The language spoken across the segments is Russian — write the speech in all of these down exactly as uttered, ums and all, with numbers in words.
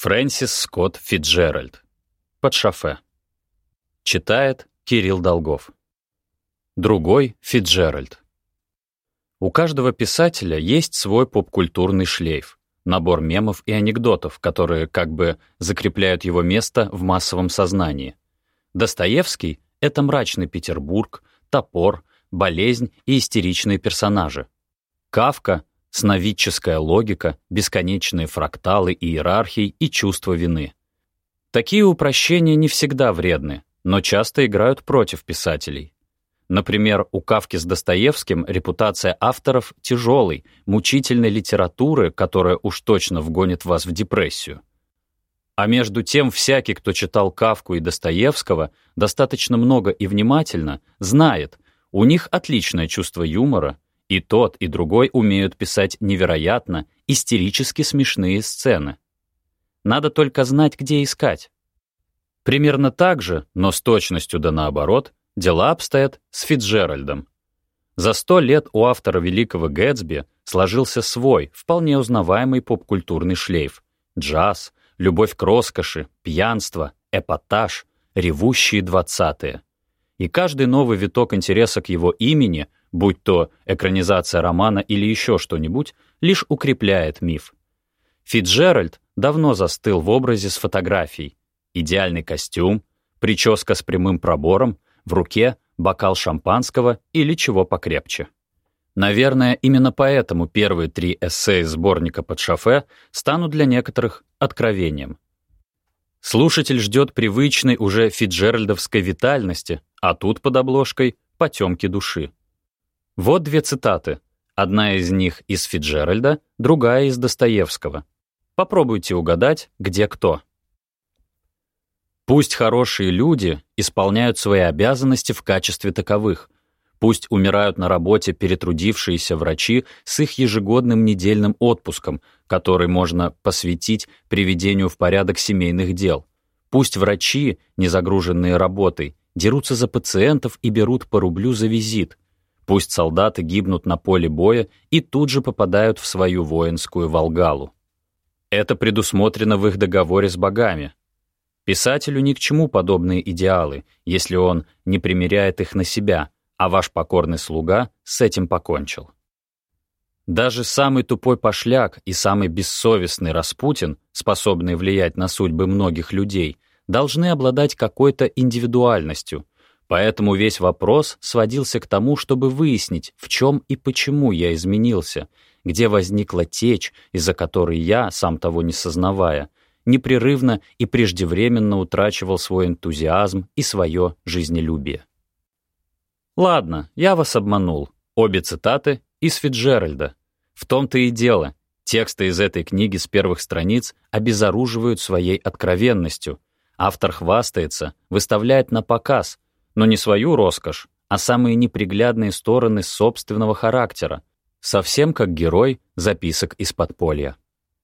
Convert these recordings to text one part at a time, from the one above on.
Фрэнсис Скотт Фицджеральд. Под шофе. Читает Кирилл Долгов. Другой Фицджеральд. У каждого писателя есть свой попкультурный шлейф, набор мемов и анекдотов, которые как бы закрепляют его место в массовом сознании. Достоевский — это мрачный Петербург, топор, болезнь и истеричные персонажи. Кафка — сновидческая логика, бесконечные фракталы иерархий и чувство вины. Такие упрощения не всегда вредны, но часто играют против писателей. Например, у Кафки с Достоевским репутация авторов тяжелой, мучительной литературы, которая уж точно вгонит вас в депрессию. А между тем, всякий, кто читал Кафку и Достоевского, достаточно много и внимательно, знает, у них отличное чувство юмора, и тот, и другой умеют писать невероятно, истерически смешные сцены. Надо только знать, где искать. Примерно так же, но с точностью да наоборот, дела обстоят с Фицджеральдом. За сто лет у автора «Великого Гэтсби» сложился свой, вполне узнаваемый попкультурный шлейф. Джаз, любовь к роскоши, пьянство, эпатаж, ревущие двадцатые. И каждый новый виток интереса к его имени, будь то экранизация романа или еще что-нибудь, лишь укрепляет миф. Фицджеральд давно застыл в образе с фотографией. Идеальный костюм, прическа с прямым пробором, в руке бокал шампанского или чего покрепче. Наверное, именно поэтому первые три эссе из сборника «Под шофе» станут для некоторых откровением. Слушатель ждет привычной уже фицджеральдовской витальности, а тут под обложкой потемки души. Вот две цитаты. Одна из них из Фицджеральда, другая из Достоевского. Попробуйте угадать, где кто. Пусть хорошие люди исполняют свои обязанности в качестве таковых. Пусть умирают на работе перетрудившиеся врачи с их ежегодным недельным отпуском, который можно посвятить приведению в порядок семейных дел. Пусть врачи, не загруженные работой, дерутся за пациентов и берут по рублю за визит. Пусть солдаты гибнут на поле боя и тут же попадают в свою воинскую Волгалу. Это предусмотрено в их договоре с богами. Писателю ни к чему подобные идеалы, если он не примеряет их на себя, а ваш покорный слуга с этим покончил. Даже самый тупой пошляк и самый бессовестный Распутин, способные влиять на судьбы многих людей, должны обладать какой-то индивидуальностью, поэтому весь вопрос сводился к тому, чтобы выяснить, в чем и почему я изменился, где возникла течь, из-за которой я, сам того не сознавая, непрерывно и преждевременно утрачивал свой энтузиазм и свое жизнелюбие. Ладно, я вас обманул. Обе цитаты из Фицджеральда. В том-то и дело. Тексты из этой книги с первых страниц обезоруживают своей откровенностью. Автор хвастается, выставляет на показ, но не свою роскошь, а самые неприглядные стороны собственного характера, совсем как герой записок из подполья.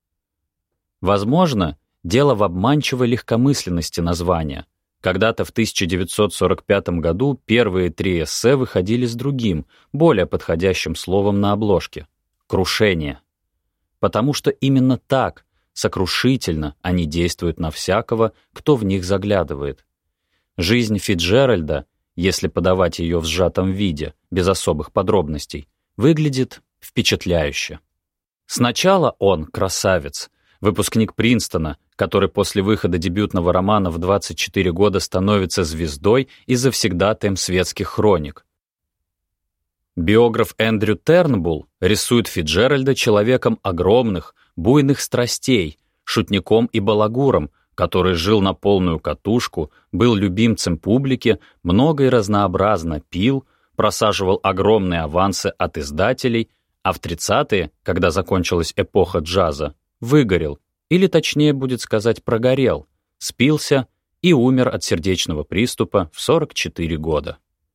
Возможно, дело в обманчивой легкомысленности названия. Когда-то в тысяча девятьсот сорок пятом году первые три эссе выходили с другим, более подходящим словом на обложке — «крушение». Потому что именно так, сокрушительно, они действуют на всякого, кто в них заглядывает. Жизнь Фицджеральда, если подавать ее в сжатом виде, без особых подробностей, выглядит впечатляюще. Сначала он красавец, выпускник Принстона, который после выхода дебютного романа в двадцать четыре года становится звездой и завсегдатаем светских хроник. Биограф Эндрю Тернбулл рисует Фицджеральда человеком огромных, буйных страстей, шутником и балагуром, который жил на полную катушку, был любимцем публики, много и разнообразно пил, просаживал огромные авансы от издателей, а в тридцатые, когда закончилась эпоха джаза, выгорел, или точнее будет сказать прогорел, спился и умер от сердечного приступа в сорок четыре года.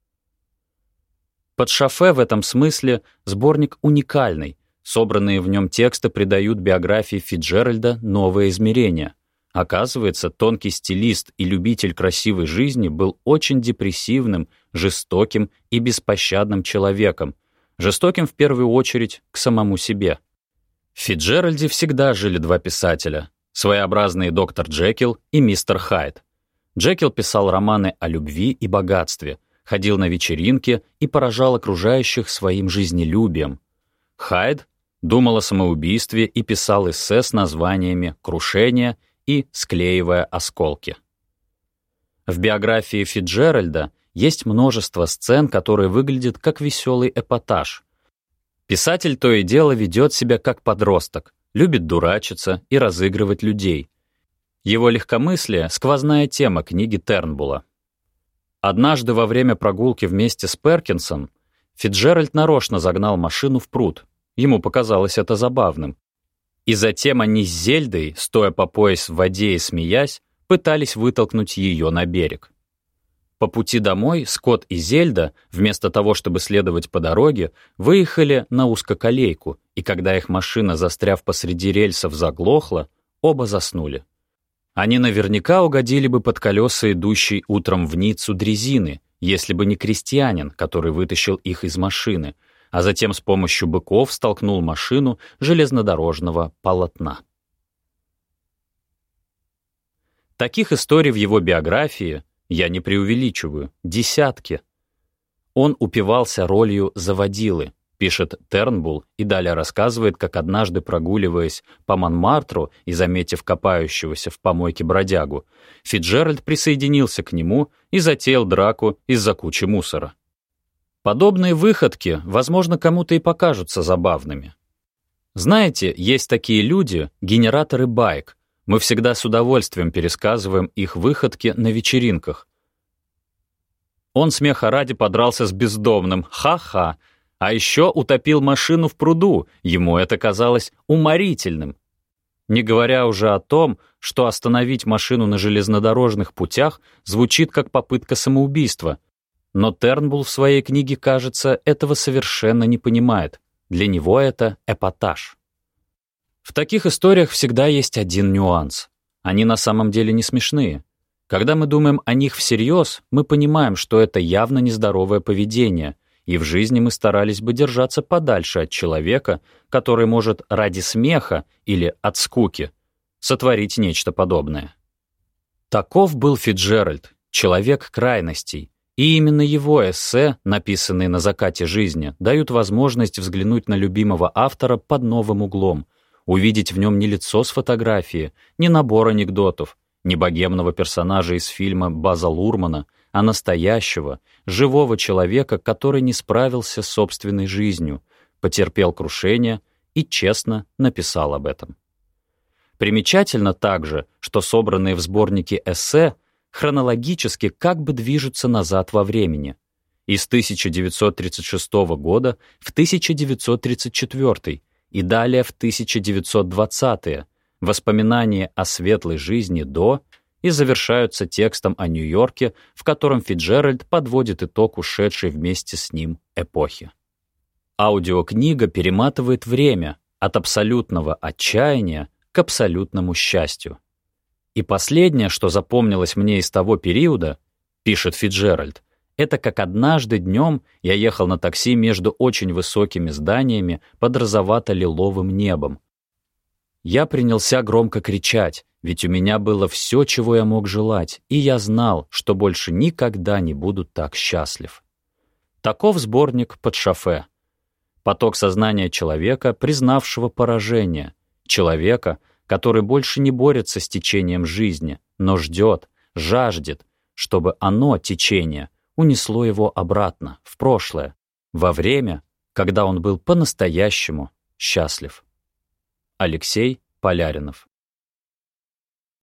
«Под шофе» в этом смысле сборник уникальный, собранные в нем тексты придают биографии Фицджеральда новое измерение. Оказывается, тонкий стилист и любитель красивой жизни был очень депрессивным, жестоким и беспощадным человеком, жестоким в первую очередь к самому себе. В Фицджеральде всегда жили два писателя. своеобразные доктор Джекил и мистер Хайд. Джекил писал романы о любви и богатстве, ходил на вечеринки и поражал окружающих своим жизнелюбием. Хайд думал о самоубийстве и писал эссе с названиями «Крушение» и «Склеивая осколки». В биографии Фицджеральда есть множество сцен, которые выглядят как веселый эпатаж. Писатель то и дело ведет себя как подросток, любит дурачиться и разыгрывать людей. Его легкомыслие — сквозная тема книги Тернбулла. Однажды во время прогулки вместе с Перкинсом Фицджеральд нарочно загнал машину в пруд. Ему показалось это забавным. И затем они с Зельдой, стоя по пояс в воде и смеясь, пытались вытолкнуть ее на берег. По пути домой Скотт и Зельда, вместо того, чтобы следовать по дороге, выехали на узкоколейку, и когда их машина, застряв посреди рельсов, заглохла, оба заснули. Они наверняка угодили бы под колеса идущей утром в Ниццу дрезины, если бы не крестьянин, который вытащил их из машины, а затем с помощью быков столкнул машину железнодорожного полотна. Таких историй в его биографии, я не преувеличиваю, десятки. Он упивался ролью заводилы, пишет Тернбулл и далее рассказывает, как однажды, прогуливаясь по Монмартру и заметив копающегося в помойке бродягу, Фицджеральд присоединился к нему и затеял драку из-за кучи мусора. Подобные выходки, возможно, кому-то и покажутся забавными. Знаете, есть такие люди, генераторы байк. Мы всегда с удовольствием пересказываем их выходки на вечеринках. Он смеха ради подрался с бездомным, ха-ха, а еще утопил машину в пруду, ему это казалось уморительным. Не говоря уже о том, что остановить машину на железнодорожных путях звучит как попытка самоубийства. Но Тернбулл в своей книге, кажется, этого совершенно не понимает. Для него это эпатаж. В таких историях всегда есть один нюанс. Они на самом деле не смешные. Когда мы думаем о них всерьез, мы понимаем, что это явно нездоровое поведение, и в жизни мы старались бы держаться подальше от человека, который может ради смеха или от скуки сотворить нечто подобное. Таков был Фицджеральд, человек крайностей, и именно его эссе, написанные на закате жизни, дают возможность взглянуть на любимого автора под новым углом, увидеть в нем не лицо с фотографии, не набор анекдотов, не богемного персонажа из фильма База Лурмана, а настоящего, живого человека, который не справился с собственной жизнью, потерпел крушение и честно написал об этом. Примечательно также, что собранные в сборнике эссе хронологически как бы движутся назад во времени, из тысяча девятьсот тридцать шестого года в тысяча девятьсот тридцать четвёртый и далее в тысяча девятьсот двадцатые, воспоминания о светлой жизни до, и завершаются текстом о Нью-Йорке, в котором Фицджеральд подводит итог ушедшей вместе с ним эпохи. Аудиокнига перематывает время от абсолютного отчаяния к абсолютному счастью. И последнее, что запомнилось мне из того периода, пишет Фицджеральд, это как однажды днем я ехал на такси между очень высокими зданиями под розовато-лиловым небом. Я принялся громко кричать, ведь у меня было все, чего я мог желать, и я знал, что больше никогда не буду так счастлив. Таков сборник «Под шофе». Поток сознания человека, признавшего поражение, человека, который больше не борется с течением жизни, но ждет, жаждет, чтобы оно, течение, унесло его обратно, в прошлое, во время, когда он был по-настоящему счастлив. Алексей Поляринов.